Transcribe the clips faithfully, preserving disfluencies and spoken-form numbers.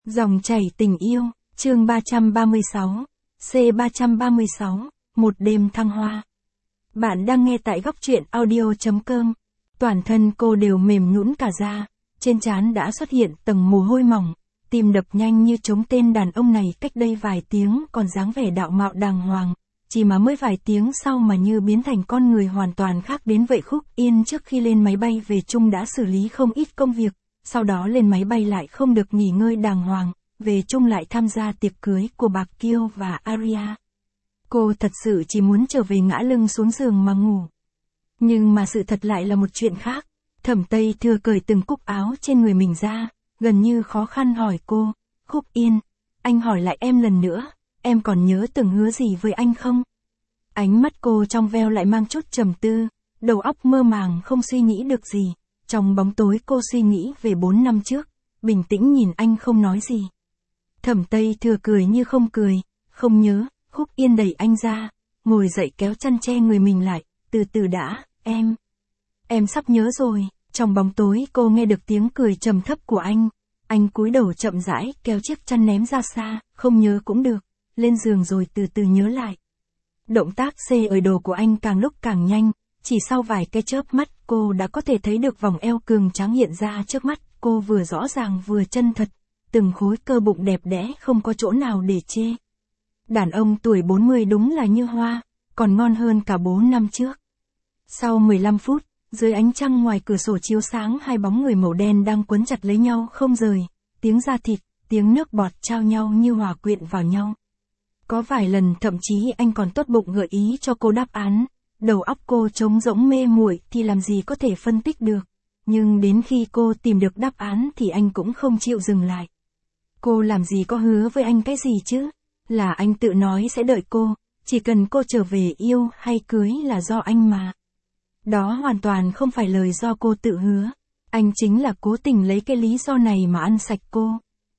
Dòng chảy tình yêu, chương ba trăm ba mươi sáu, C ba trăm ba mươi sáu, một đêm thăng hoa. Bạn đang nghe tại góc truyện audio chấm com. Toàn thân cô đều mềm nhũn cả ra, trên trán đã xuất hiện tầng mồ hôi mỏng, tim đập nhanh như trống. Tên đàn ông này cách đây vài tiếng còn dáng vẻ đạo mạo đàng hoàng, chỉ mà mới vài tiếng sau mà như biến thành con người hoàn toàn khác đến vậy. Khúc Yên trước khi lên máy bay về chung đã xử lý không ít công việc, sau đó lên máy bay lại không được nghỉ ngơi đàng hoàng, về chung lại tham gia tiệc cưới của Bạc Kiêu và Aria. Cô thật sự chỉ muốn trở về ngã lưng xuống giường mà ngủ. Nhưng mà sự thật lại là một chuyện khác. Thẩm Tây Thừa cởi từng cúc áo trên người mình ra, gần như khó khăn hỏi cô, Khúc Yên, anh hỏi lại em lần nữa, em còn nhớ từng hứa gì với anh không? Ánh mắt cô trong veo lại mang chút trầm tư, đầu óc mơ màng không suy nghĩ được gì. Trong bóng tối cô suy nghĩ về bốn năm trước, bình tĩnh nhìn anh không nói gì. Thẩm Tây Thừa cười như không cười, không nhớ. Khúc Yên đẩy anh ra, ngồi dậy kéo chăn che người mình lại, từ từ đã, em. Em sắp nhớ rồi. Trong bóng tối cô nghe được tiếng cười trầm thấp của anh. Anh cúi đầu chậm rãi kéo chiếc chăn ném ra xa, không nhớ cũng được, lên giường rồi từ từ nhớ lại. Động tác xê ở đồ của anh càng lúc càng nhanh, chỉ sau vài cái chớp mắt cô đã có thể thấy được vòng eo cường tráng hiện ra trước mắt cô, vừa rõ ràng vừa chân thật, từng khối cơ bụng đẹp đẽ không có chỗ nào để chê. Đàn ông tuổi bốn mươi đúng là như hoa, còn ngon hơn cả bốn năm trước. Sau mười lăm phút, dưới ánh trăng ngoài cửa sổ chiếu sáng hai bóng người màu đen đang quấn chặt lấy nhau không rời, tiếng da thịt, tiếng nước bọt trao nhau như hòa quyện vào nhau. Có vài lần thậm chí anh còn tốt bụng gợi ý cho cô đáp án, đầu óc cô trống rỗng mê muội thì làm gì có thể phân tích được, nhưng đến khi cô tìm được đáp án thì anh cũng không chịu dừng lại. Cô làm gì có hứa với anh cái gì chứ? Là anh tự nói sẽ đợi cô, chỉ cần cô trở về yêu hay cưới là do anh mà. Đó hoàn toàn không phải lời do cô tự hứa, anh chính là cố tình lấy cái lý do này mà ăn sạch cô.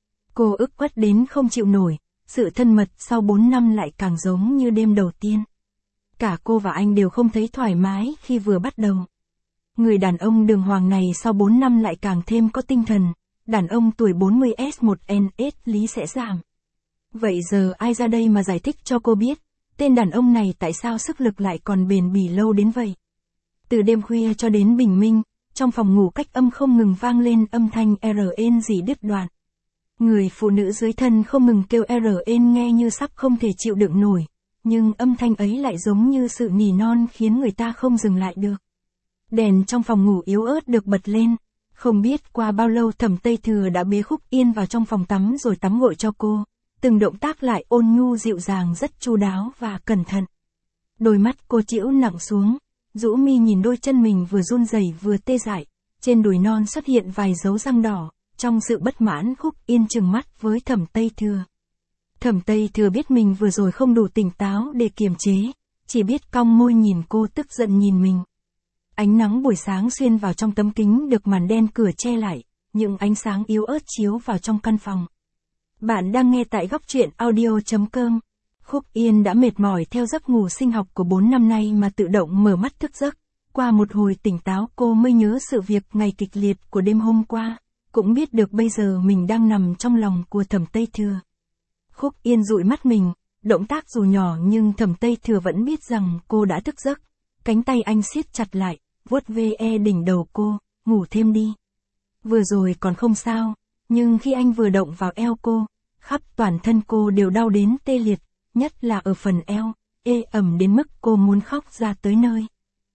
Cô ức uất đến không chịu nổi, sự thân mật sau bốn năm lại càng giống như đêm đầu tiên. Cả cô và anh đều không thấy thoải mái khi vừa bắt đầu. Người đàn ông đường hoàng này sau bốn năm lại càng thêm có tinh thần, đàn ông tuổi bốn mươi S một N S lý sẽ giảm. Vậy giờ ai ra đây mà giải thích cho cô biết, tên đàn ông này tại sao sức lực lại còn bền bỉ lâu đến vậy? Từ đêm khuya cho đến bình minh, trong phòng ngủ cách âm không ngừng vang lên âm thanh R N gì đứt đoạn. Người phụ nữ dưới thân không ngừng kêu R N nghe như sắp không thể chịu đựng nổi, nhưng âm thanh ấy lại giống như sự nỉ non khiến người ta không dừng lại được. Đèn trong phòng ngủ yếu ớt được bật lên, không biết qua bao lâu Thẩm Tây Thừa đã bế Khúc Yên vào trong phòng tắm rồi tắm gội cho cô. Từng động tác lại ôn nhu dịu dàng, rất chu đáo và cẩn thận. Đôi mắt cô chĩu nặng xuống, rũ mi nhìn đôi chân mình vừa run rẩy vừa tê dại, trên đùi non xuất hiện vài dấu răng đỏ. Trong sự bất mãn, Khúc Yên trừng mắt với Thẩm Tây Thừa. Thẩm Tây Thừa biết mình vừa rồi không đủ tỉnh táo để kiềm chế, chỉ biết cong môi nhìn cô tức giận nhìn mình. Ánh nắng buổi sáng xuyên vào trong tấm kính được màn đen cửa che lại, những ánh sáng yếu ớt chiếu vào trong căn phòng. Bạn đang nghe tại góc truyện audio chấm com. Khúc Yên đã mệt mỏi theo giấc ngủ sinh học của bốn năm nay mà tự động mở mắt thức giấc. Qua một hồi tỉnh táo cô mới nhớ sự việc ngày kịch liệt của đêm hôm qua, cũng biết được bây giờ mình đang nằm trong lòng của Thẩm Tây Thừa. Khúc Yên dụi mắt mình, động tác dù nhỏ nhưng Thẩm Tây Thừa vẫn biết rằng cô đã thức giấc. Cánh tay anh siết chặt lại, vuốt ve đỉnh đầu cô, ngủ thêm đi. Vừa rồi còn không sao, nhưng khi anh vừa động vào eo cô, khắp toàn thân cô đều đau đến tê liệt, nhất là ở phần eo, ê ẩm đến mức cô muốn khóc ra tới nơi.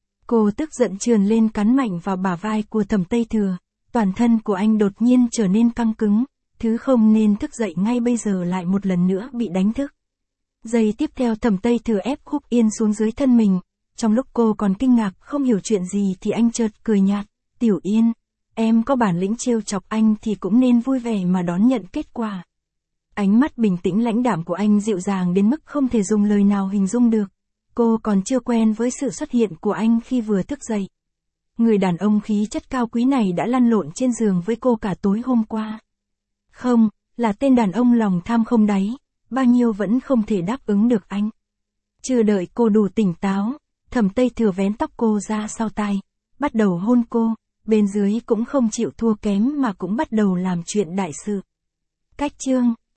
Cô tức giận trườn lên cắn mạnh vào bả vai của Thẩm Tây Thừa, toàn thân của anh đột nhiên trở nên căng cứng, thứ không nên thức dậy ngay bây giờ lại một lần nữa bị đánh thức. Giây tiếp theo Thẩm Tây Thừa ép Khúc Yên xuống dưới thân mình, trong lúc cô còn kinh ngạc không hiểu chuyện gì thì anh chợt cười nhạt, Tiểu Yên, em có bản lĩnh trêu chọc anh thì cũng nên vui vẻ mà đón nhận kết quả. Ánh mắt bình tĩnh lãnh đạm của anh dịu dàng đến mức không thể dùng lời nào hình dung được. Cô còn chưa quen với sự xuất hiện của anh khi vừa thức dậy. Người đàn ông khí chất cao quý này đã lăn lộn trên giường với cô cả tối hôm qua. Không, là tên đàn ông lòng tham không đáy, bao nhiêu vẫn không thể đáp ứng được anh. Chưa đợi cô đủ tỉnh táo, Thẩm Tây Thừa vén tóc cô ra sau tai, bắt đầu hôn cô, bên dưới cũng không chịu thua kém mà cũng bắt đầu làm chuyện đại sự. Cách chương